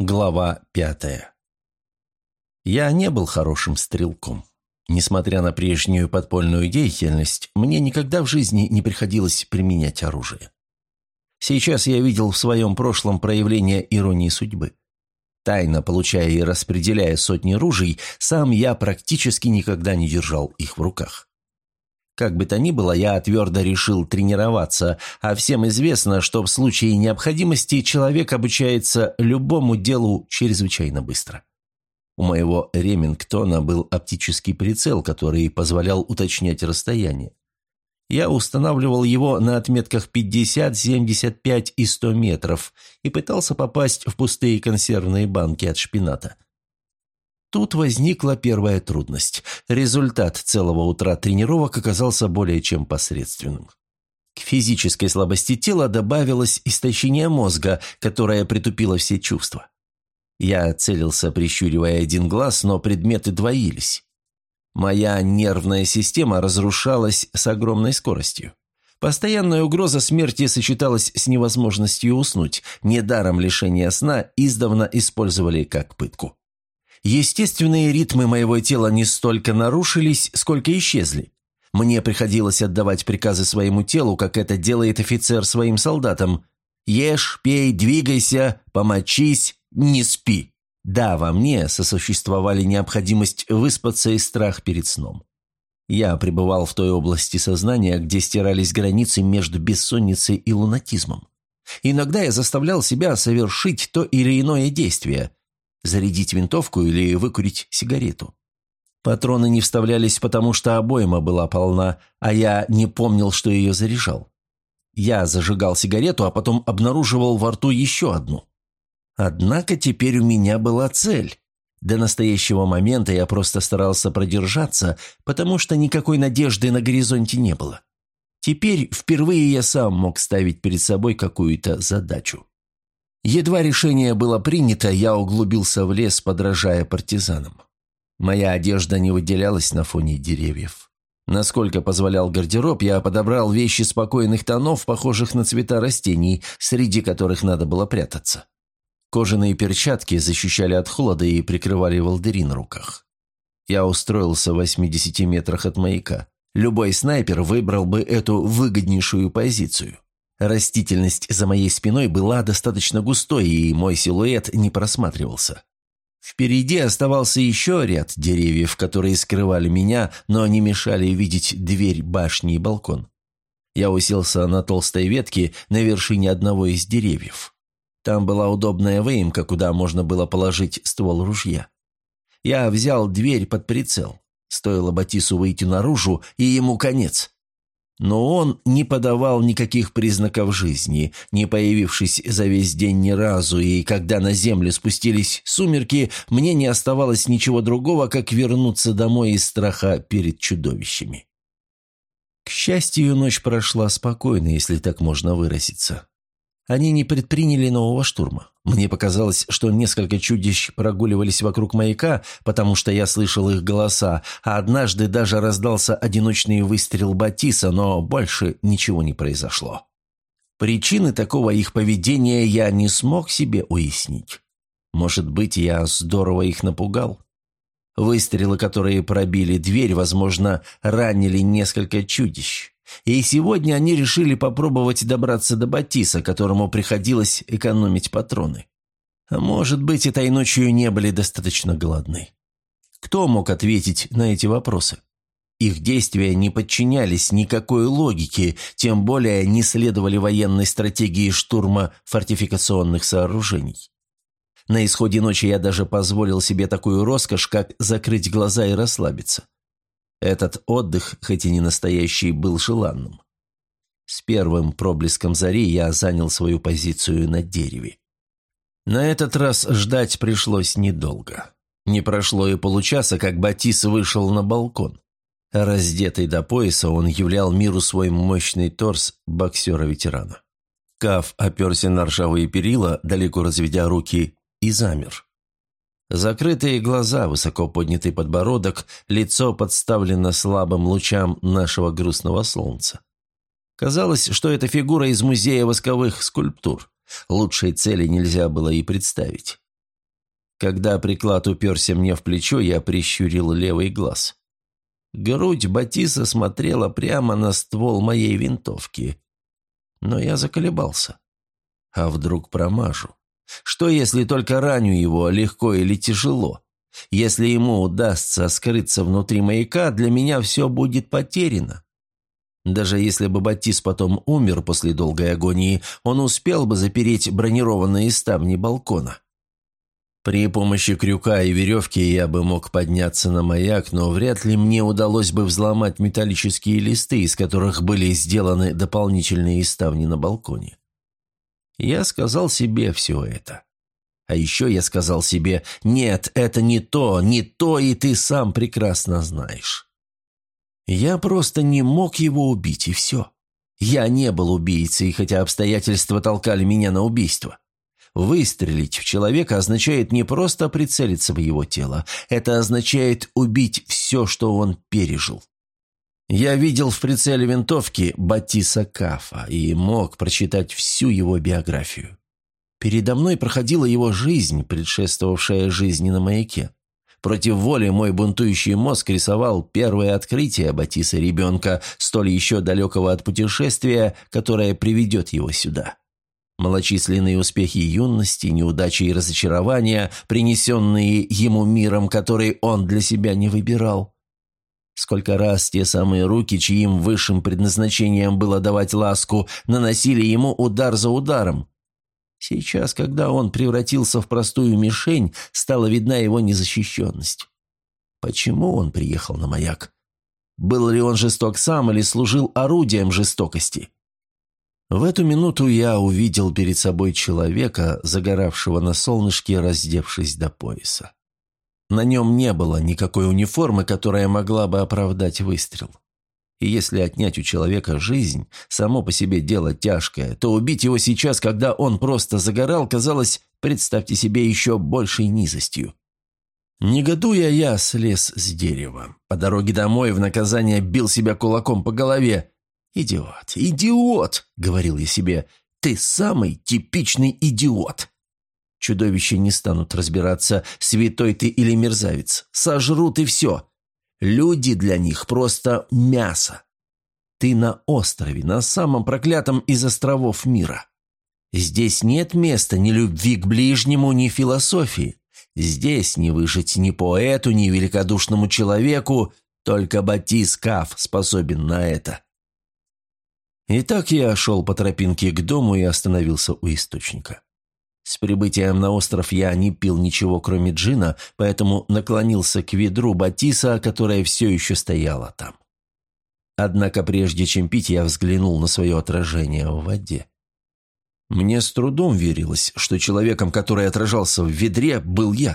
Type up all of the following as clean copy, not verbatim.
Глава 5. Я не был хорошим стрелком. Несмотря на прежнюю подпольную деятельность, мне никогда в жизни не приходилось применять оружие. Сейчас я видел в своем прошлом проявление иронии судьбы. Тайно получая и распределяя сотни ружей, сам я практически никогда не держал их в руках. Как бы то ни было, я твердо решил тренироваться, а всем известно, что в случае необходимости человек обучается любому делу чрезвычайно быстро. У моего Ремингтона был оптический прицел, который позволял уточнять расстояние. Я устанавливал его на отметках 50, 75 и 100 метров и пытался попасть в пустые консервные банки от шпината. Тут возникла первая трудность. Результат целого утра тренировок оказался более чем посредственным. К физической слабости тела добавилось истощение мозга, которое притупило все чувства. Я целился, прищуривая один глаз, но предметы двоились. Моя нервная система разрушалась с огромной скоростью. Постоянная угроза смерти сочеталась с невозможностью уснуть. Недаром лишение сна издавна использовали как пытку. Естественные ритмы моего тела не столько нарушились, сколько исчезли. Мне приходилось отдавать приказы своему телу, как это делает офицер своим солдатам. «Ешь, пей, двигайся, помочись, не спи». Да, во мне сосуществовали необходимость выспаться и страх перед сном. Я пребывал в той области сознания, где стирались границы между бессонницей и лунатизмом. Иногда я заставлял себя совершить то или иное действие – зарядить винтовку или выкурить сигарету. Патроны не вставлялись, потому что обойма была полна, а я не помнил, что ее заряжал. Я зажигал сигарету, а потом обнаруживал во рту еще одну. Однако теперь у меня была цель. До настоящего момента я просто старался продержаться, потому что никакой надежды на горизонте не было. Теперь впервые я сам мог ставить перед собой какую-то задачу. Едва решение было принято, я углубился в лес, подражая партизанам. Моя одежда не выделялась на фоне деревьев. Насколько позволял гардероб, я подобрал вещи спокойных тонов, похожих на цвета растений, среди которых надо было прятаться. Кожаные перчатки защищали от холода и прикрывали волдыри на руках. Я устроился в 80 метрах от маяка. Любой снайпер выбрал бы эту выгоднейшую позицию. Растительность за моей спиной была достаточно густой, и мой силуэт не просматривался. Впереди оставался еще ряд деревьев, которые скрывали меня, но не мешали видеть дверь башни и балкон. Я уселся на толстой ветке на вершине одного из деревьев. Там была удобная выемка, куда можно было положить ствол ружья. Я взял дверь под прицел. Стоило Батису выйти наружу, и ему конец. Но он не подавал никаких признаков жизни, не появившись за весь день ни разу, и когда на землю спустились сумерки, мне не оставалось ничего другого, как вернуться домой из страха перед чудовищами. К счастью, ночь прошла спокойно, если так можно выразиться. Они не предприняли нового штурма. Мне показалось, что несколько чудищ прогуливались вокруг маяка, потому что я слышал их голоса, а однажды даже раздался одиночный выстрел Батиса, но больше ничего не произошло. Причины такого их поведения я не смог себе уяснить. Может быть, я здорово их напугал? Выстрелы, которые пробили дверь, возможно, ранили несколько чудищ. И сегодня они решили попробовать добраться до Батиса, которому приходилось экономить патроны. А может быть, этой ночью не были достаточно голодны. Кто мог ответить на эти вопросы? Их действия не подчинялись никакой логике, тем более не следовали военной стратегии штурма фортификационных сооружений. На исходе ночи я даже позволил себе такую роскошь, как закрыть глаза и расслабиться. Этот отдых, хоть и не настоящий, был желанным. С первым проблеском зари я занял свою позицию на дереве. На этот раз ждать пришлось недолго. Не прошло и получаса, как Батис вышел на балкон. Раздетый до пояса, он являл миру свой мощный торс боксера-ветерана. Каф оперся на ржавые перила, далеко разведя руки, и замер. Закрытые глаза, высоко поднятый подбородок, лицо подставлено слабым лучам нашего грустного солнца. Казалось, что это фигура из музея восковых скульптур. Лучшей цели нельзя было и представить. Когда приклад уперся мне в плечо, я прищурил левый глаз. Грудь Батиса смотрела прямо на ствол моей винтовки. Но я заколебался. А вдруг промажу? Что, если только раню его, легко или тяжело? Если ему удастся скрыться внутри маяка, для меня все будет потеряно. Даже если бы Батис потом умер после долгой агонии, он успел бы запереть бронированные ставни балкона. При помощи крюка и веревки я бы мог подняться на маяк, но вряд ли мне удалось бы взломать металлические листы, из которых были сделаны дополнительные ставни на балконе. Я сказал себе все это. А еще я сказал себе: «Нет, это не то, и ты сам прекрасно знаешь». Я просто не мог его убить, и все. Я не был убийцей, хотя обстоятельства толкали меня на убийство. Выстрелить в человека означает не просто прицелиться в его тело, это означает убить все, что он пережил. Я видел в прицеле винтовки Батиса Кафа и мог прочитать всю его биографию. Передо мной проходила его жизнь, предшествовавшая жизни на маяке. Против воли мой бунтующий мозг рисовал первое открытие Батиса ребенка, столь еще далекого от путешествия, которое приведет его сюда. Малочисленные успехи юности, неудачи и разочарования, принесенные ему миром, который он для себя не выбирал. Сколько раз те самые руки, чьим высшим предназначением было давать ласку, наносили ему удар за ударом. Сейчас, когда он превратился в простую мишень, стала видна его незащищенность. Почему он приехал на маяк? Был ли он жесток сам или служил орудием жестокости? В эту минуту я увидел перед собой человека, загоравшего на солнышке, раздевшись до пояса. На нем не было никакой униформы, которая могла бы оправдать выстрел. И если отнять у человека жизнь, само по себе дело тяжкое, то убить его сейчас, когда он просто загорал, казалось, представьте себе, еще большей низостью. Негодуя, я слез с дерева. По дороге домой в наказание бил себя кулаком по голове. «Идиот, идиот!» — говорил я себе. «Ты самый типичный идиот!» Чудовища не станут разбираться, святой ты или мерзавец. Сожрут и все. Люди для них просто мясо. Ты на острове, на самом проклятом из островов мира. Здесь нет места ни любви к ближнему, ни философии. Здесь не выжить ни поэту, ни великодушному человеку, только Батис Каф способен на это. Итак, я шел по тропинке к дому и остановился у источника. С прибытием на остров я не пил ничего, кроме джина, поэтому наклонился к ведру Батиса, которое все еще стояло там. Однако прежде чем пить, я взглянул на свое отражение в воде. Мне с трудом верилось, что человеком, который отражался в ведре, был я.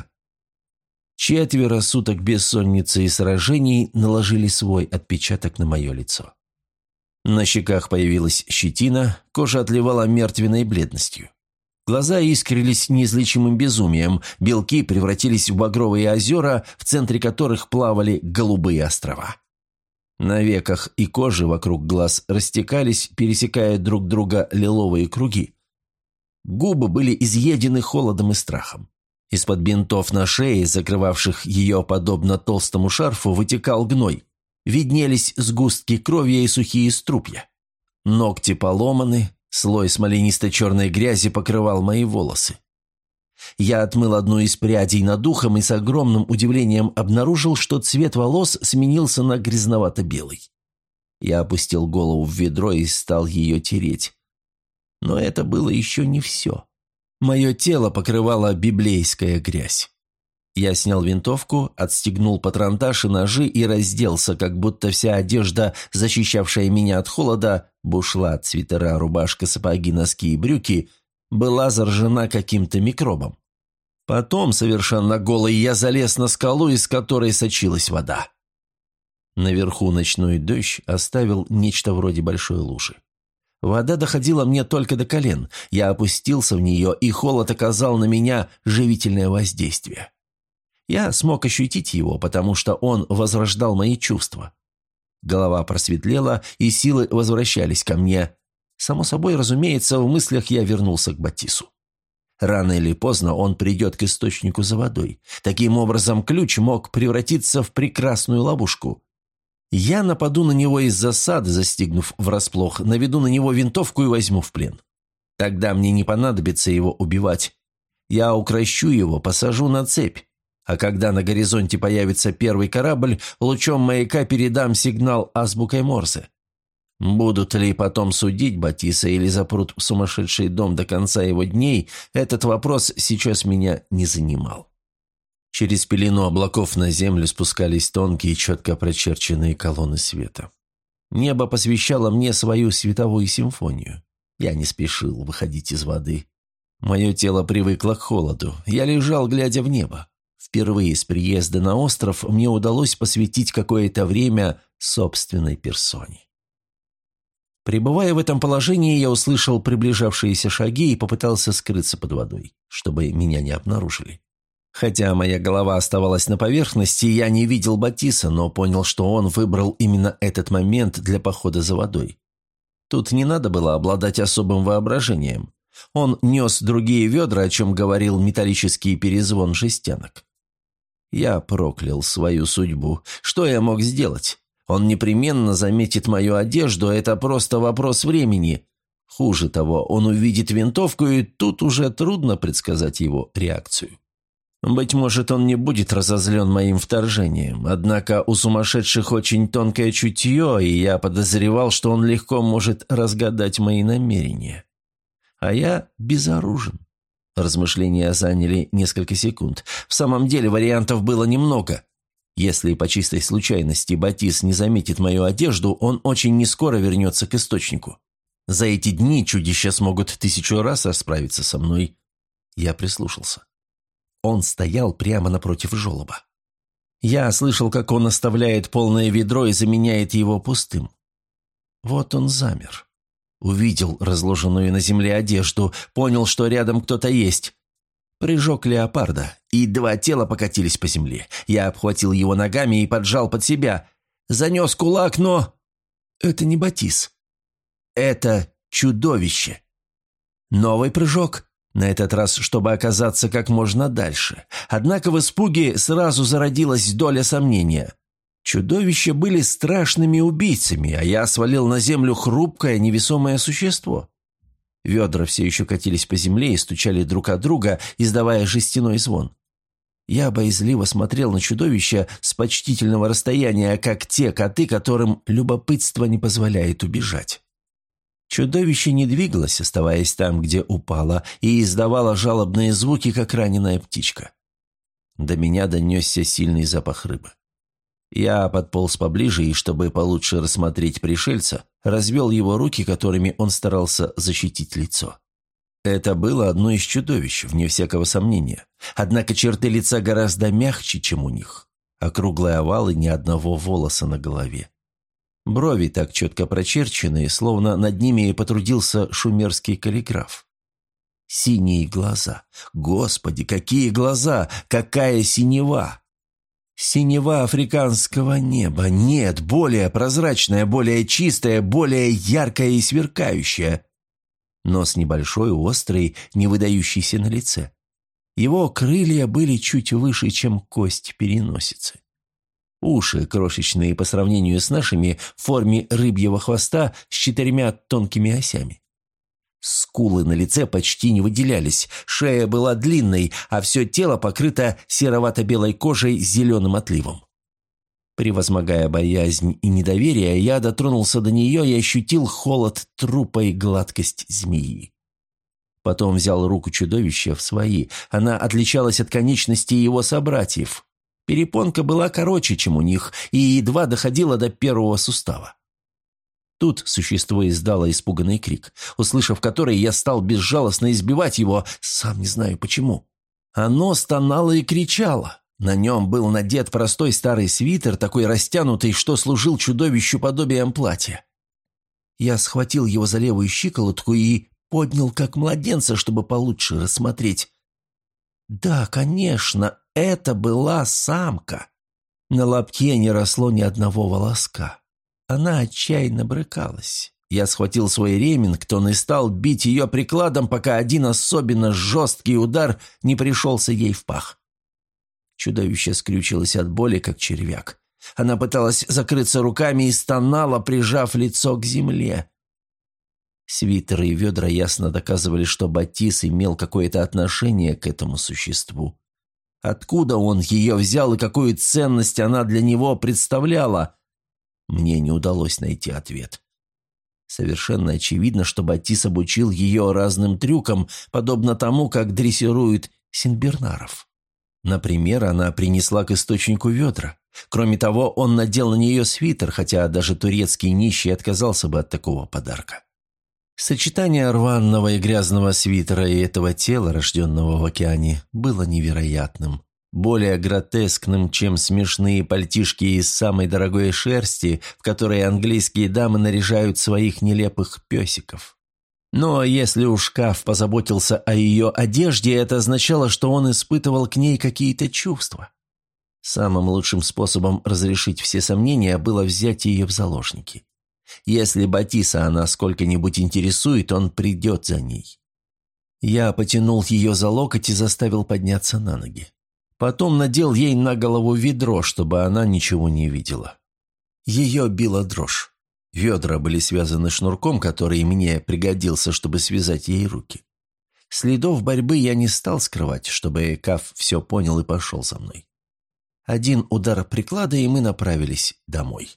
4 суток бессонницы и сражений наложили свой отпечаток на мое лицо. На щеках появилась щетина, кожа отливала мертвенной бледностью. Глаза искрились неизлечимым безумием, белки превратились в багровые озера, в центре которых плавали голубые острова. На веках и коже вокруг глаз растекались, пересекая друг друга лиловые круги. Губы были изъедены холодом и страхом. Из-под бинтов на шее, закрывавших ее подобно толстому шарфу, вытекал гной. Виднелись сгустки крови и сухие струпья. Ногти поломаны, слой смоленисто-черной грязи покрывал мои волосы. Я отмыл одну из прядей над ухом и с огромным удивлением обнаружил, что цвет волос сменился на грязновато-белый. Я опустил голову в ведро и стал ее тереть. Но это было еще не все. Мое тело покрывала библейская грязь. Я снял винтовку, отстегнул патронтаж и ножи и разделся, как будто вся одежда, защищавшая меня от холода, бушлат, свитера, рубашка, сапоги, носки и брюки, была заражена каким-то микробом. Потом, совершенно голый, я залез на скалу, из которой сочилась вода. Наверху ночной дождь оставил нечто вроде большой лужи. Вода доходила мне только до колен. Я опустился в нее, и холод оказал на меня живительное воздействие. Я смог ощутить его, потому что он возрождал мои чувства. Голова просветлела, и силы возвращались ко мне. Само собой, разумеется, в мыслях я вернулся к Батису. Рано или поздно он придет к источнику за водой. Таким образом, ключ мог превратиться в прекрасную ловушку. Я нападу на него из засады, застигнув врасплох, наведу на него винтовку и возьму в плен. Тогда мне не понадобится его убивать. Я укрощу его, посажу на цепь. А когда на горизонте появится первый корабль, лучом маяка передам сигнал азбукой Морзе. Будут ли потом судить Батиса или запрут в сумасшедший дом до конца его дней, этот вопрос сейчас меня не занимал. Через пелену облаков на землю спускались тонкие, четко прочерченные колонны света. Небо посвящало мне свою световую симфонию. Я не спешил выходить из воды. Мое тело привыкло к холоду. Я лежал, глядя в небо. Впервые с приезда на остров мне удалось посвятить какое-то время собственной персоне. Пребывая в этом положении, я услышал приближавшиеся шаги и попытался скрыться под водой, чтобы меня не обнаружили. Хотя моя голова оставалась на поверхности, я не видел Батиса, но понял, что он выбрал именно этот момент для похода за водой. Тут не надо было обладать особым воображением. Он нес другие ведра, о чем говорил металлический перезвон жестянок. Я проклял свою судьбу. Что я мог сделать? Он непременно заметит мою одежду, это просто вопрос времени. Хуже того, он увидит винтовку, и тут уже трудно предсказать его реакцию. Быть может, он не будет разозлен моим вторжением, однако у сумасшедших очень тонкое чутье, и я подозревал, что он легко может разгадать мои намерения. А я безоружен. Размышления заняли несколько секунд. В самом деле вариантов было немного. Если по чистой случайности Батис не заметит мою одежду, он очень нескоро вернется к источнику. За эти дни чудища смогут 1000 раз расправиться со мной. Я прислушался. Он стоял прямо напротив желоба. Я слышал, как он оставляет полное ведро и заменяет его пустым. Вот он замер. Увидел разложенную на земле одежду, понял, что рядом кто-то есть. Прыжок леопарда, и 2 тела покатились по земле. Я обхватил его ногами и поджал под себя. Занес кулак, но... Это не Батис. Это чудовище. Новый прыжок. На этот раз, чтобы оказаться как можно дальше. Однако в испуге сразу зародилась доля сомнения. Чудовища были страшными убийцами, а я свалил на землю хрупкое, невесомое существо. Ведра все еще катились по земле и стучали друг от друга, издавая жестяной звон. Я боязливо смотрел на чудовища с почтительного расстояния, как те коты, которым любопытство не позволяет убежать. Чудовище не двигалось, оставаясь там, где упало, и издавало жалобные звуки, как раненая птичка. До меня донесся сильный запах рыбы. Я подполз поближе и, чтобы получше рассмотреть пришельца, развел его руки, которыми он старался защитить лицо. Это было одно из чудовищ, вне всякого сомнения. Однако черты лица гораздо мягче, чем у них. Округлый овал и ни одного волоса на голове. Брови так четко прочерчены, словно над ними потрудился шумерский каллиграф. Синие глаза. Господи, какие глаза! Какая синева! Синева африканского неба. Нет, более прозрачная, более чистая, более яркая и сверкающая. Нос небольшой, острый, не выдающийся на лице. Его крылья были чуть выше, чем кость переносицы. Уши, крошечные по сравнению с нашими, в форме рыбьего хвоста с 4 тонкими осями. Скулы на лице почти не выделялись, шея была длинной, а все тело покрыто серовато-белой кожей с зеленым отливом. Превозмогая боязнь и недоверие, я дотронулся до нее и ощутил холод трупа и гладкость змеи. Потом взял руку чудовища в свои. Она отличалась от конечностей его собратьев. Перепонка была короче, чем у них, и едва доходила до первого сустава. Тут существо издало испуганный крик, услышав который, я стал безжалостно избивать его, сам не знаю почему. Оно стонало и кричало. На нем был надет простой старый свитер, такой растянутый, что служил чудовищу подобием платья. Я схватил его за левую щиколотку и поднял как младенца, чтобы получше рассмотреть. Да, конечно, это была самка. На лобке не росло ни одного волоска. Она отчаянно брыкалась. Я схватил свой ремингтон и стал бить ее прикладом, пока один особенно жесткий удар не пришелся ей в пах. Чудовище скрючилось от боли, как червяк. Она пыталась закрыться руками и стонала, прижав лицо к земле. Свитер и ведра ясно доказывали, что Батис имел какое-то отношение к этому существу. Откуда он ее взял и какую ценность она для него представляла? Мне не удалось найти ответ. Совершенно очевидно, что Батис обучил ее разным трюкам, подобно тому, как дрессируют сенбернаров. Например, она принесла к источнику ведра. Кроме того, он надел на нее свитер, хотя даже турецкий нищий отказался бы от такого подарка. Сочетание рваного и грязного свитера и этого тела, рожденного в океане, было невероятным. Более гротескным, чем смешные пальтишки из самой дорогой шерсти, в которые английские дамы наряжают своих нелепых песиков. Но если уж Каф позаботился о ее одежде, это означало, что он испытывал к ней какие-то чувства. Самым лучшим способом разрешить все сомнения было взять ее в заложники. Если Батиса она сколько-нибудь интересует, он придет за ней. Я потянул ее за локоть и заставил подняться на ноги. Потом надел ей на голову ведро, чтобы она ничего не видела. Ее била дрожь. Ведра были связаны шнурком, который мне пригодился, чтобы связать ей руки. Следов борьбы я не стал скрывать, чтобы Каф все понял и пошел за мной. Один удар приклада, и мы направились домой.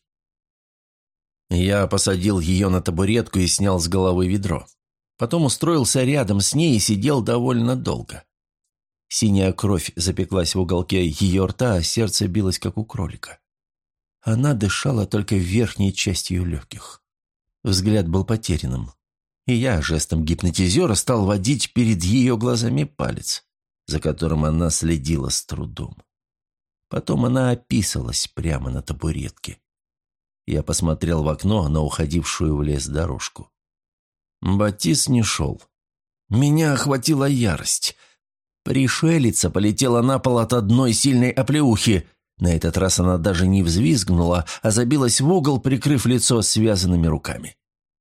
Я посадил ее на табуретку и снял с головы ведро. Потом устроился рядом с ней и сидел довольно долго. Синяя кровь запеклась в уголке ее рта, а сердце билось, как у кролика. Она дышала только верхней частью легких. Взгляд был потерянным. И я жестом гипнотизера стал водить перед ее глазами палец, за которым она следила с трудом. Потом она описалась прямо на табуретке. Я посмотрел в окно на уходившую в лес дорожку. Батис не шел. Меня охватила ярость. Пришелица полетела на пол от одной сильной оплеухи. На этот раз она даже не взвизгнула, а забилась в угол, прикрыв лицо связанными руками.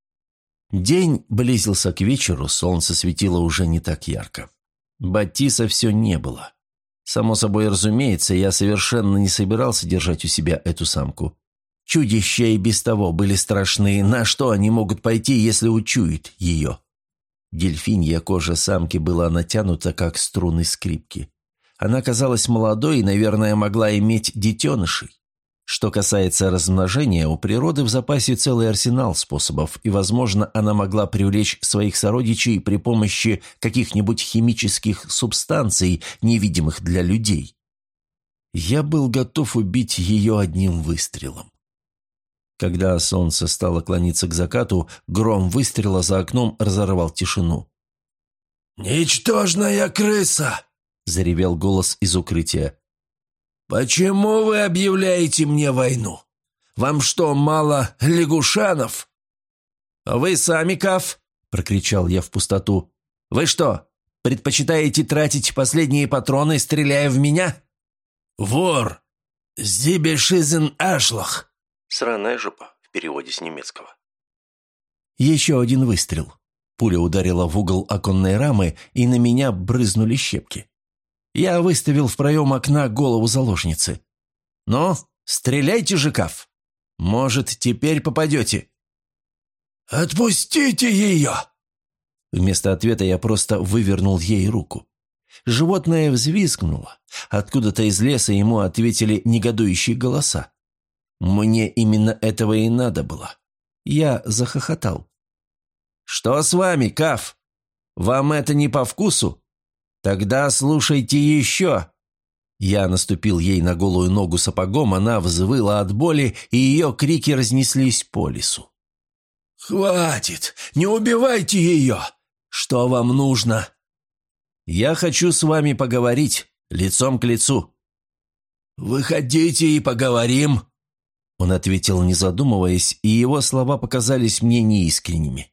День близился к вечеру, солнце светило уже не так ярко. Батиса все не было. Само собой разумеется, я совершенно не собирался держать у себя эту самку. Чудища и без того были страшны, на что они могут пойти, если учуют ее? Дельфинья кожа самки была натянута, как струны скрипки. Она казалась молодой и, наверное, могла иметь детенышей. Что касается размножения, у природы в запасе целый арсенал способов, и, возможно, она могла привлечь своих сородичей при помощи каких-нибудь химических субстанций, невидимых для людей. Я был готов убить ее одним выстрелом. Когда солнце стало клониться к закату, гром выстрела за окном разорвал тишину. «Ничтожная крыса!» – заревел голос из укрытия. «Почему вы объявляете мне войну? Вам что, мало лягушанов?» «Вы сами, Каф!» – прокричал я в пустоту. «Вы что, предпочитаете тратить последние патроны, стреляя в меня?» «Вор! Зибешизен Ашлах!» «Сраная жопа» в переводе с немецкого. Еще один выстрел. Пуля ударила в угол оконной рамы, и на меня брызнули щепки. Я выставил в проем окна голову заложницы. «Ну, стреляйте же, Каф! Может, теперь попадете?» «Отпустите ее!» Вместо ответа я просто вывернул ей руку. Животное взвизгнуло. Откуда-то из леса ему ответили негодующие голоса. Мне именно этого и надо было. Я захохотал. «Что с вами, Каф? Вам это не по вкусу? Тогда слушайте еще!» Я наступил ей на голую ногу сапогом, она взвыла от боли, и ее крики разнеслись по лесу. «Хватит! Не убивайте ее! Что вам нужно?» «Я хочу с вами поговорить, лицом к лицу». «Выходите и поговорим!» Он ответил, не задумываясь, и его слова показались мне неискренними.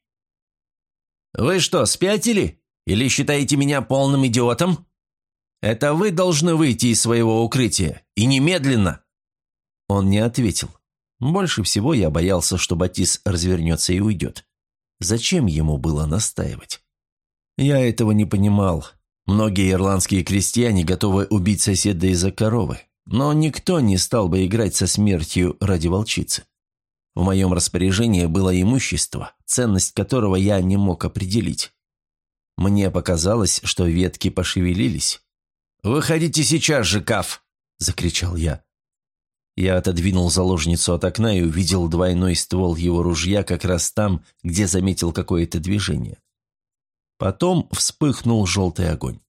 «Вы что, спятили? Или считаете меня полным идиотом? Это вы должны выйти из своего укрытия, и немедленно!» Он не ответил. Больше всего я боялся, что Батис развернется и уйдет. Зачем ему было настаивать? Я этого не понимал. Многие ирландские крестьяне готовы убить соседа из-за коровы, но никто не стал бы играть со смертью ради волчицы. В моем распоряжении было имущество, ценность которого я не мог определить. Мне показалось, что ветки пошевелились. «Выходите сейчас же, Каф!» – закричал я. Я отодвинул заложницу от окна и увидел двойной ствол его ружья как раз там, где заметил какое-то движение. Потом вспыхнул желтый огонь.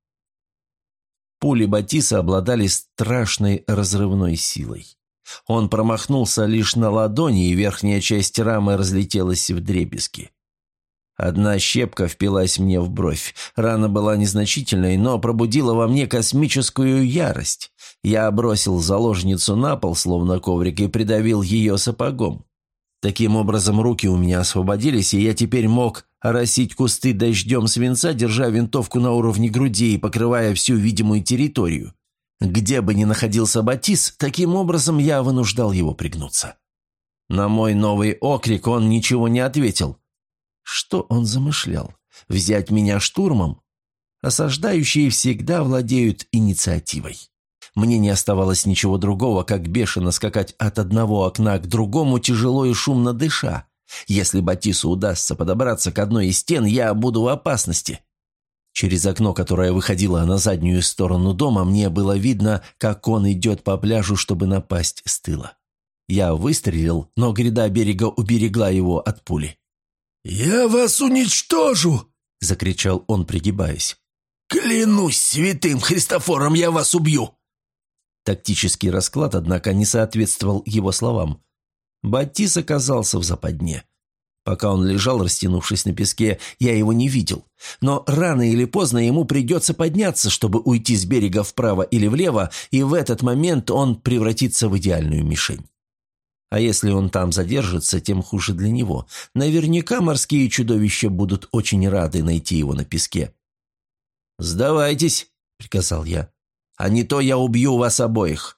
Пули Батиса обладали страшной разрывной силой. Он промахнулся лишь на ладони, и верхняя часть рамы разлетелась вдребезги. Одна щепка впилась мне в бровь. Рана была незначительной, но пробудила во мне космическую ярость. Я бросил заложницу на пол, словно коврик, и придавил ее сапогом. Таким образом, руки у меня освободились, и я теперь мог оросить кусты дождем свинца, держа винтовку на уровне груди и покрывая всю видимую территорию. Где бы ни находился Батис, таким образом я вынуждал его пригнуться. На мой новый окрик он ничего не ответил. Что он замышлял? Взять меня штурмом? Осаждающие всегда владеют инициативой. Мне не оставалось ничего другого, как бешено скакать от одного окна к другому, тяжело и шумно дыша. Если Батису удастся подобраться к одной из стен, я буду в опасности. Через окно, которое выходило на заднюю сторону дома, мне было видно, как он идет по пляжу, чтобы напасть с тыла. Я выстрелил, но гряда берега уберегла его от пули. «Я вас уничтожу!» – закричал он, пригибаясь. «Клянусь святым Христофором, я вас убью!» Тактический расклад, однако, не соответствовал его словам. Батис оказался в западне. Пока он лежал, растянувшись на песке, я его не видел. Но рано или поздно ему придется подняться, чтобы уйти с берега вправо или влево, и в этот момент он превратится в идеальную мишень. А если он там задержится, тем хуже для него. Наверняка морские чудовища будут очень рады найти его на песке. «Сдавайтесь», — приказал я, — «а не то я убью вас обоих».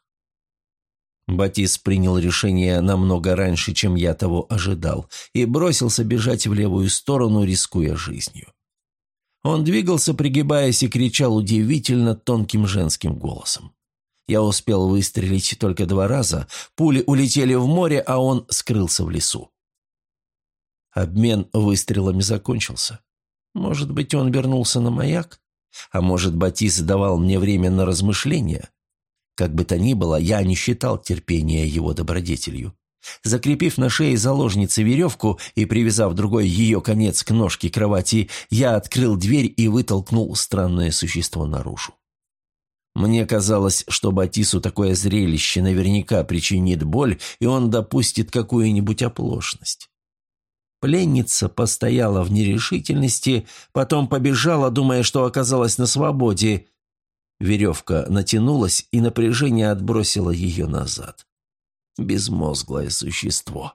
Батис принял решение намного раньше, чем я того ожидал, и бросился бежать в левую сторону, рискуя жизнью. Он двигался, пригибаясь, и кричал удивительно тонким женским голосом. Я успел выстрелить только 2 раза, пули улетели в море, а он скрылся в лесу. Обмен выстрелами закончился. Может быть, он вернулся на маяк? А может, Батис давал мне время на размышления? Как бы то ни было, я не считал терпения его добродетелью. Закрепив на шее заложницы веревку и привязав другой ее конец к ножке кровати, я открыл дверь и вытолкнул странное существо наружу. Мне казалось, что Батису такое зрелище наверняка причинит боль, и он допустит какую-нибудь оплошность. Пленница постояла в нерешительности, потом побежала, думая, что оказалась на свободе. Веревка натянулась, и напряжение отбросило ее назад. Безмозглое существо.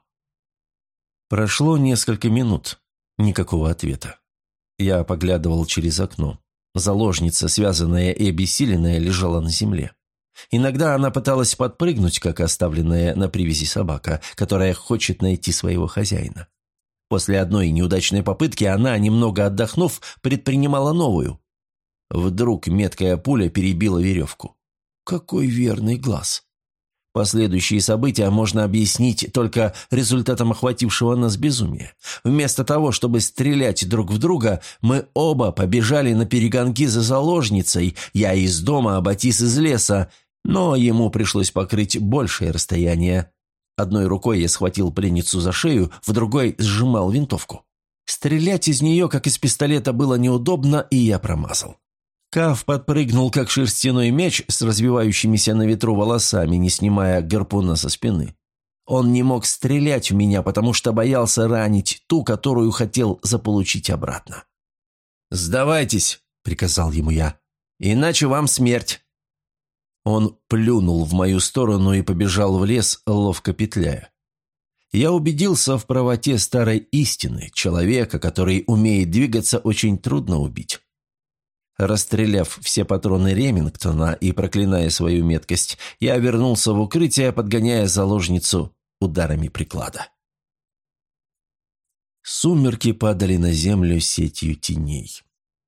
Прошло несколько минут. Никакого ответа. Я поглядывал через окно. Заложница, связанная и обессиленная, лежала на земле. Иногда она пыталась подпрыгнуть, как оставленная на привязи собака, которая хочет найти своего хозяина. После одной неудачной попытки она, немного отдохнув, предпринимала новую. Вдруг меткая пуля перебила веревку. Какой верный глаз! Последующие события можно объяснить только результатом охватившего нас безумия. Вместо того, чтобы стрелять друг в друга, мы оба побежали на перегонки за заложницей, я из дома, а Батис из леса, но ему пришлось покрыть большее расстояние. Одной рукой я схватил пленницу за шею, в другой сжимал винтовку. Стрелять из нее, как из пистолета, было неудобно, и я промазал. Каф подпрыгнул, как шерстяной мяч с развивающимися на ветру волосами, не снимая гарпуна со спины. Он не мог стрелять в меня, потому что боялся ранить ту, которую хотел заполучить обратно. «Сдавайтесь», — приказал ему я, — «иначе вам смерть». Он плюнул в мою сторону и побежал в лес, ловко петляя. Я убедился в правоте старой истины. Человека, который умеет двигаться, очень трудно убить. Расстреляв все патроны Ремингтона и проклиная свою меткость, я вернулся в укрытие, подгоняя заложницу ударами приклада. Сумерки падали на землю сетью теней.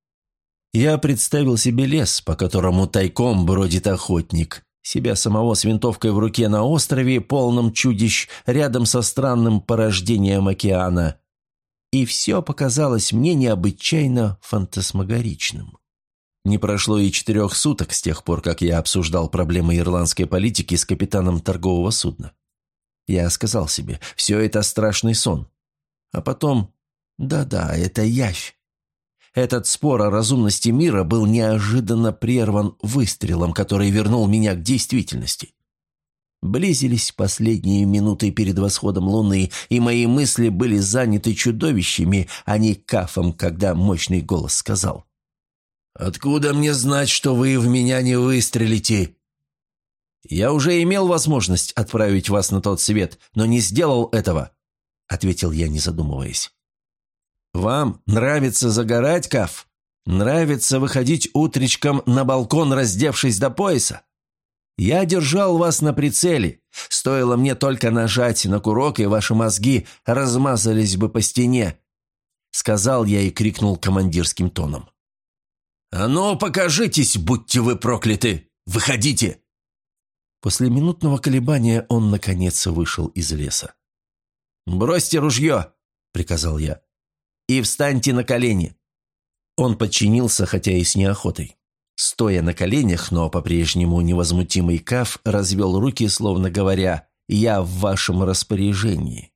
Я представил себе лес, по которому тайком бродит охотник, себя самого с винтовкой в руке на острове, полном чудищ, рядом со странным порождением океана. И все показалось мне необычайно фантасмагоричным. Не прошло и 4 суток с тех пор, как я обсуждал проблемы ирландской политики с капитаном торгового судна. Я сказал себе, все это страшный сон. А потом, да-да, это явь. Этот спор о разумности мира был неожиданно прерван выстрелом, который вернул меня к действительности. Близились последние минуты перед восходом луны, и мои мысли были заняты чудовищами, а не кафом, когда мощный голос сказал: «Откуда мне знать, что вы в меня не выстрелите?» «Я уже имел возможность отправить вас на тот свет, но не сделал этого», — ответил я, не задумываясь. «Вам нравится загорать, Каф? Нравится выходить утречком на балкон, раздевшись до пояса? Я держал вас на прицеле. Стоило мне только нажать на курок, и ваши мозги размазались бы по стене», — сказал я и крикнул командирским тоном. «А ну, покажитесь, будьте вы прокляты! Выходите!» После минутного колебания он, наконец, вышел из леса. «Бросьте ружье!» — приказал я. «И встаньте на колени!» Он подчинился, хотя и с неохотой. Стоя на коленях, но по-прежнему невозмутимый Каф развел руки, словно говоря: «Я в вашем распоряжении».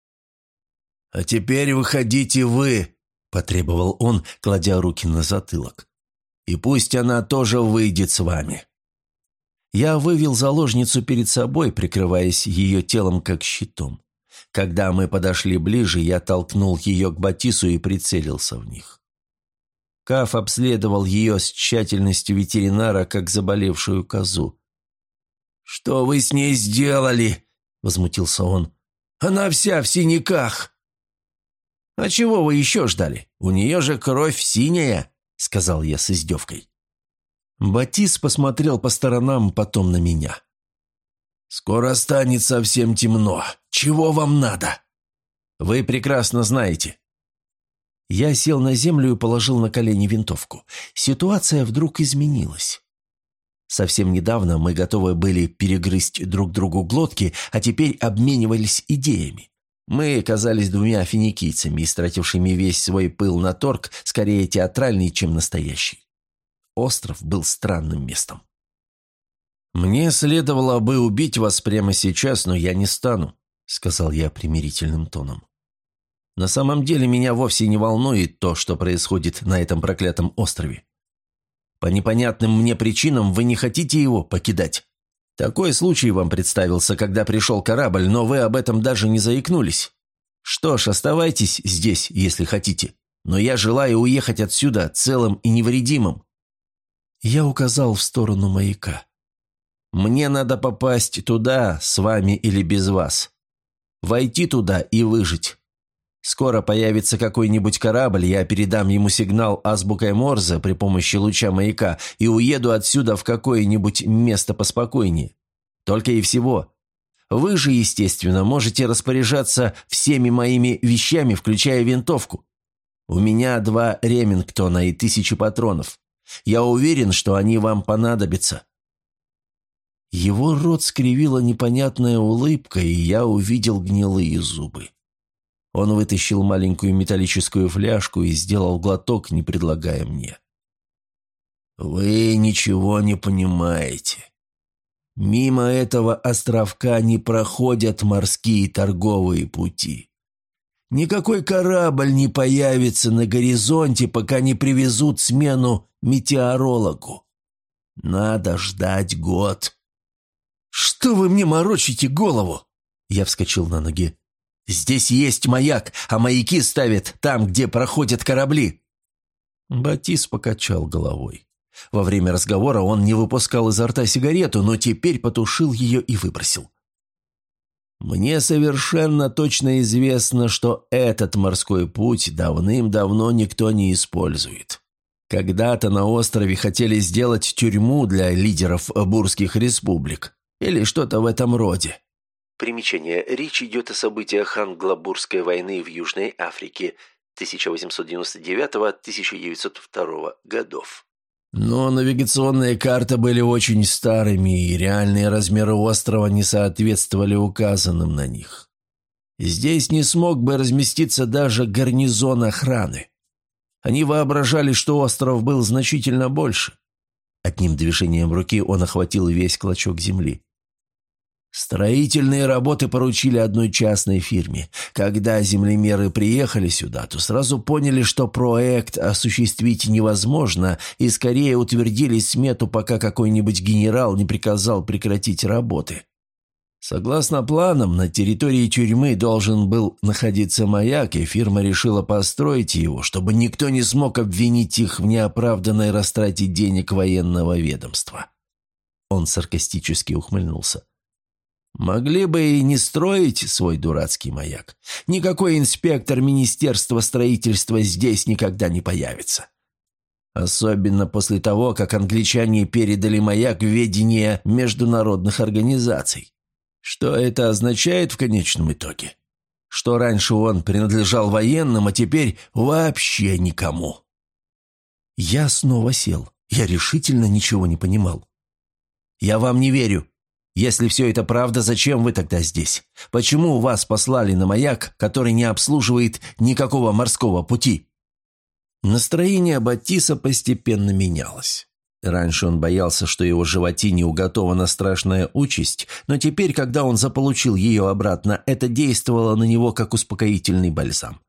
«А теперь выходите вы!» — потребовал он, кладя руки на затылок. «И пусть она тоже выйдет с вами». Я вывел заложницу перед собой, прикрываясь ее телом как щитом. Когда мы подошли ближе, я толкнул ее к Батису и прицелился в них. Каф обследовал ее с тщательностью ветеринара, как заболевшую козу. «Что вы с ней сделали?» – возмутился он. «Она вся в синяках». «А чего вы еще ждали? У нее же кровь синяя», – сказал я с издевкой. Батис посмотрел по сторонам, потом на меня. «Скоро станет совсем темно. Чего вам надо?» «Вы прекрасно знаете». Я сел на землю и положил на колени винтовку. Ситуация вдруг изменилась. Совсем недавно мы готовы были перегрызть друг другу глотки, а теперь обменивались идеями. Мы казались 2 финикийцами, истратившими весь свой пыл на торг, скорее театральный, чем настоящий. Остров был странным местом. «Мне следовало бы убить вас прямо сейчас, но я не стану», — сказал я примирительным тоном. «На самом деле меня вовсе не волнует то, что происходит на этом проклятом острове. По непонятным мне причинам вы не хотите его покидать. Такой случай вам представился, когда пришел корабль, но вы об этом даже не заикнулись. Что ж, оставайтесь здесь, если хотите, но я желаю уехать отсюда целым и невредимым». Я указал в сторону маяка. «Мне надо попасть туда, с вами или без вас. Войти туда и выжить. Скоро появится какой-нибудь корабль, я передам ему сигнал азбукой Морзе при помощи луча маяка и уеду отсюда в какое-нибудь место поспокойнее. Только и всего. Вы же, естественно, можете распоряжаться всеми моими вещами, включая винтовку. У меня 2 Ремингтона и 1000 патронов. Я уверен, что они вам понадобятся». Его рот скривила непонятная улыбка, и я увидел гнилые зубы. Он вытащил маленькую металлическую фляжку и сделал глоток, не предлагая мне. «Вы ничего не понимаете. Мимо этого островка не проходят морские торговые пути. Никакой корабль не появится на горизонте, пока не привезут смену метеорологу. Надо ждать год». «Что вы мне морочите голову?» Я вскочил на ноги. «Здесь есть маяк, а маяки ставят там, где проходят корабли». Батис покачал головой. Во время разговора он не выпускал изо рта сигарету, но теперь потушил ее и выбросил. «Мне совершенно точно известно, что этот морской путь давным-давно никто не использует. Когда-то на острове хотели сделать тюрьму для лидеров бурских республик или что-то в этом роде. Примечание. Речь идет о событиях Англобурской войны в Южной Африке 1899-1902 годов. Но навигационные карты были очень старыми, и реальные размеры острова не соответствовали указанным на них. Здесь не смог бы разместиться даже гарнизон охраны. Они воображали, что остров был значительно больше. Одним движением руки он охватил весь клочок земли. Строительные работы поручили одной частной фирме. Когда землемеры приехали сюда, то сразу поняли, что проект осуществить невозможно, и скорее утвердили смету, пока какой-нибудь генерал не приказал прекратить работы. Согласно планам, на территории тюрьмы должен был находиться маяк, и фирма решила построить его, чтобы никто не смог обвинить их в неоправданной растрате денег военного ведомства. Он саркастически ухмыльнулся. Могли бы и не строить свой дурацкий маяк. Никакой инспектор Министерства строительства здесь никогда не появится. Особенно после того, как англичане передали маяк в ведение международных организаций. Что это означает в конечном итоге? Что раньше он принадлежал военным, а теперь вообще никому. Я снова сел. Я решительно ничего не понимал. «Я вам не верю. Если все это правда, зачем вы тогда здесь? Почему вас послали на маяк, который не обслуживает никакого морского пути?» Настроение Батиса постепенно менялось. Раньше он боялся, что его животине уготована страшная участь, но теперь, когда он заполучил ее обратно, это действовало на него как успокоительный бальзам.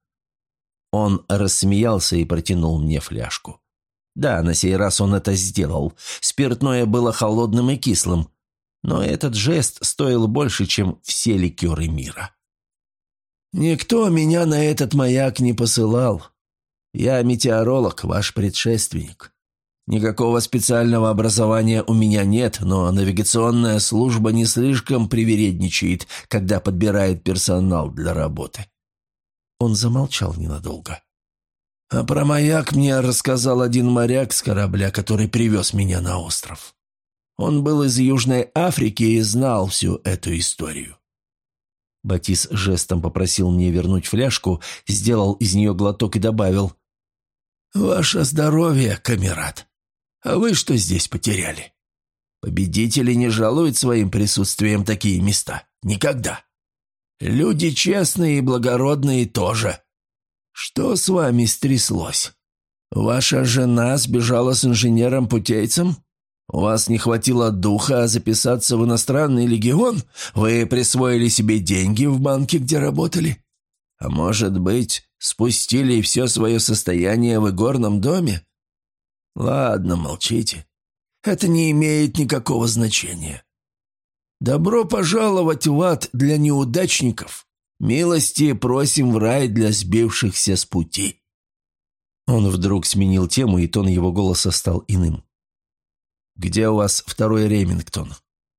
Он рассмеялся и протянул мне фляжку. Да, на сей раз он это сделал. Спиртное было холодным и кислым, но этот жест стоил больше, чем все ликеры мира. «Никто меня на этот маяк не посылал. Я метеоролог, ваш предшественник. Никакого специального образования у меня нет, но навигационная служба не слишком привередничает, когда подбирает персонал для работы». Он замолчал ненадолго. «А про маяк мне рассказал один моряк с корабля, который привез меня на остров. Он был из Южной Африки и знал всю эту историю». Батис жестом попросил мне вернуть фляжку, сделал из нее глоток и добавил: «Ваше здоровье, камерат. А вы что здесь потеряли? Победители не жалуют своим присутствием такие места. Никогда. Люди честные и благородные тоже. Что с вами стряслось? Ваша жена сбежала с инженером-путейцем? У вас не хватило духа записаться в иностранный легион? Вы присвоили себе деньги в банке, где работали? А может быть, спустили все свое состояние в игорном доме? Ладно, молчите. Это не имеет никакого значения. Добро пожаловать в ад для неудачников. Милости просим в рай для сбившихся с пути». Он вдруг сменил тему, и тон его голоса стал иным. «Где у вас второй Ремингтон?»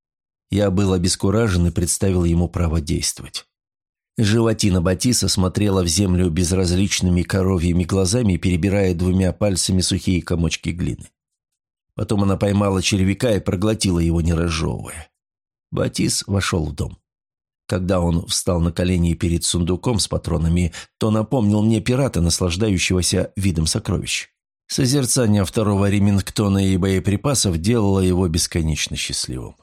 Я был обескуражен и представил ему право действовать. Животина Батиса смотрела в землю безразличными коровьими глазами, перебирая двумя пальцами сухие комочки глины. Потом она поймала червяка и проглотила его, не разжевывая. Батис вошел в дом. Когда он встал на колени перед сундуком с патронами, то напомнил мне пирата, наслаждающегося видом сокровищ. Созерцание второго Ремингтона и боеприпасов делало его бесконечно счастливым.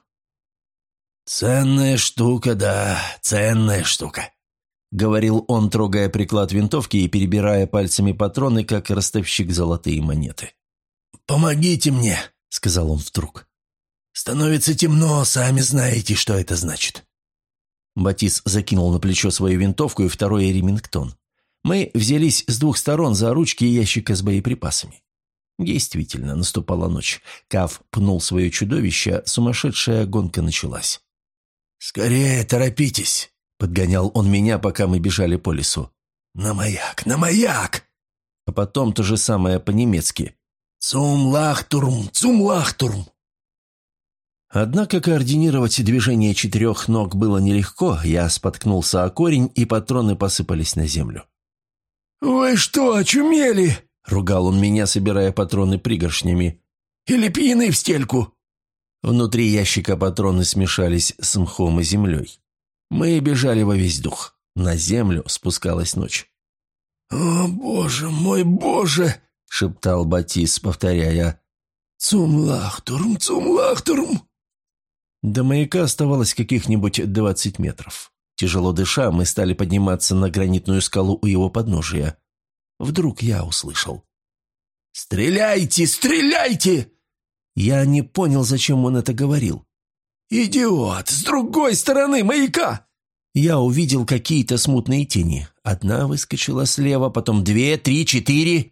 «Ценная штука, да, ценная штука», — говорил он, трогая приклад винтовки и перебирая пальцами патроны, как ростовщик золотые монеты. «Помогите мне», — сказал он вдруг. «Становится темно, сами знаете, что это значит». Батис закинул на плечо свою винтовку и второй Ремингтон. Мы взялись с двух сторон за ручки ящика с боеприпасами. Действительно, наступала ночь. Кав пнул свое чудовище, сумасшедшая гонка началась. «Скорее, торопитесь», — подгонял он меня, пока мы бежали по лесу. «На маяк, на маяк!» А потом то же самое по-немецки. «Цум-лахтурм, цум-лахтурм!» Однако координировать движение четырех ног было нелегко, я споткнулся о корень, и патроны посыпались на землю. «Вы что, очумели?» — ругал он меня, собирая патроны пригоршнями. «Или пьяны в стельку?» Внутри ящика патроны смешались с мхом и землей. Мы бежали во весь дух. На землю спускалась ночь. «О, боже мой, боже!» — шептал Батис, повторяя: «Цумлахтурм, цумлахтурм!» До маяка оставалось каких-нибудь 20 метров. Тяжело дыша, мы стали подниматься на гранитную скалу у его подножия. Вдруг я услышал: «Стреляйте, стреляйте!» Я не понял, зачем он это говорил. «Идиот! С другой стороны маяка!» Я увидел какие-то смутные тени. Одна выскочила слева, потом 2, 3, 4.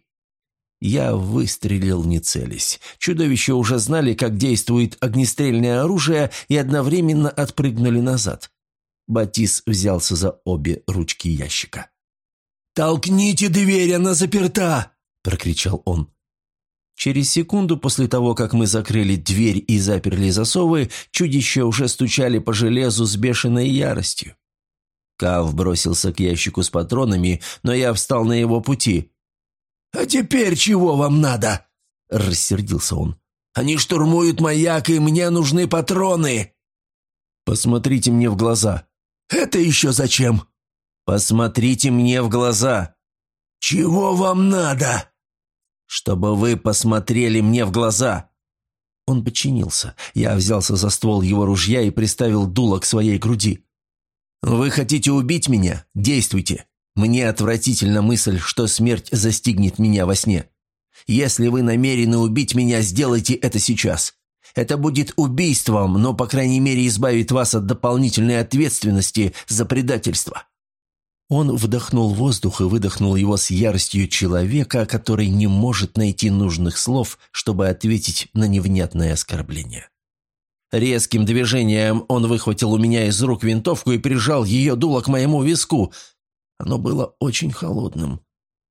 Я выстрелил, не целясь. Чудовища уже знали, как действует огнестрельное оружие, и одновременно отпрыгнули назад. Батис взялся за обе ручки ящика. «Толкните дверь, она заперта!» – прокричал он. Через секунду после того, как мы закрыли дверь и заперли засовы, чудища уже стучали по железу с бешеной яростью. Кав бросился к ящику с патронами, но я встал на его пути. «А теперь чего вам надо?» – рассердился он. «Они штурмуют маяк, и мне нужны патроны!» «Посмотрите мне в глаза!» «Это еще зачем?» «Посмотрите мне в глаза!» «Чего вам надо?» «Чтобы вы посмотрели мне в глаза!» Он подчинился. Я взялся за ствол его ружья и приставил дуло к своей груди. «Вы хотите убить меня? Действуйте. Мне отвратительна мысль, что смерть застигнет меня во сне. Если вы намерены убить меня, сделайте это сейчас. Это будет убийством, но, по крайней мере, избавит вас от дополнительной ответственности за предательство». Он вдохнул воздух и выдохнул его с яростью человека, который не может найти нужных слов, чтобы ответить на невнятное оскорбление. Резким движением он выхватил у меня из рук винтовку и прижал ее дуло к моему виску. Оно было очень холодным.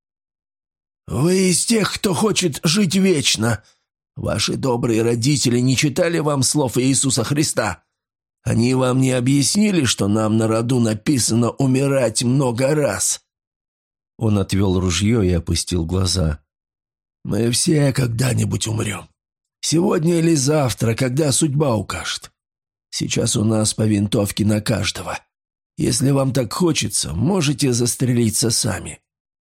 «Вы из тех, кто хочет жить вечно. Ваши добрые родители не читали вам слов Иисуса Христа? Они вам не объяснили, что нам на роду написано умирать много раз?» Он отвел ружье и опустил глаза. «Мы все когда-нибудь умрем. Сегодня или завтра, когда судьба укажет. Сейчас у нас по винтовке на каждого. Если вам так хочется, можете застрелиться сами».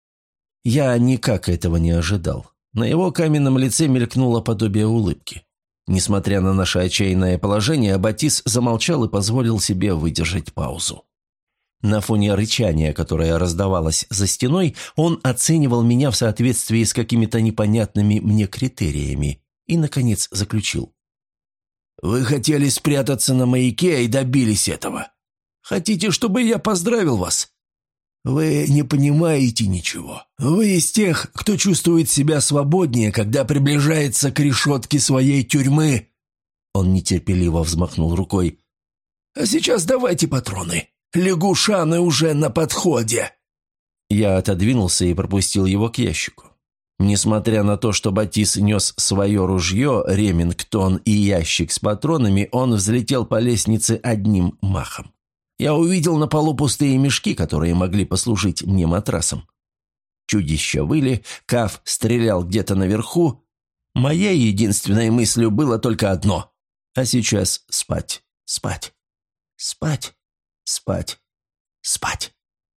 Я никак этого не ожидал. На его каменном лице мелькнуло подобие улыбки. Несмотря на наше отчаянное положение, Батис замолчал и позволил себе выдержать паузу. На фоне рычания, которое раздавалось за стеной, он оценивал меня в соответствии с какими-то непонятными мне критериями и, наконец, заключил: «Вы хотели спрятаться на маяке и добились этого. Хотите, чтобы я поздравил вас? Вы не понимаете ничего. Вы из тех, кто чувствует себя свободнее, когда приближается к решетке своей тюрьмы». Он нетерпеливо взмахнул рукой. «А сейчас давайте патроны. Лягушаны уже на подходе». Я отодвинулся и пропустил его к ящику. Несмотря на то, что Батис нес свое ружье, ремингтон и ящик с патронами, он взлетел по лестнице одним махом. Я увидел на полу пустые мешки, которые могли послужить мне матрасом. Чудища выли, Кав стрелял где-то наверху. Моей единственной мыслью было только одно: а сейчас спать, спать, спать, спать, спать.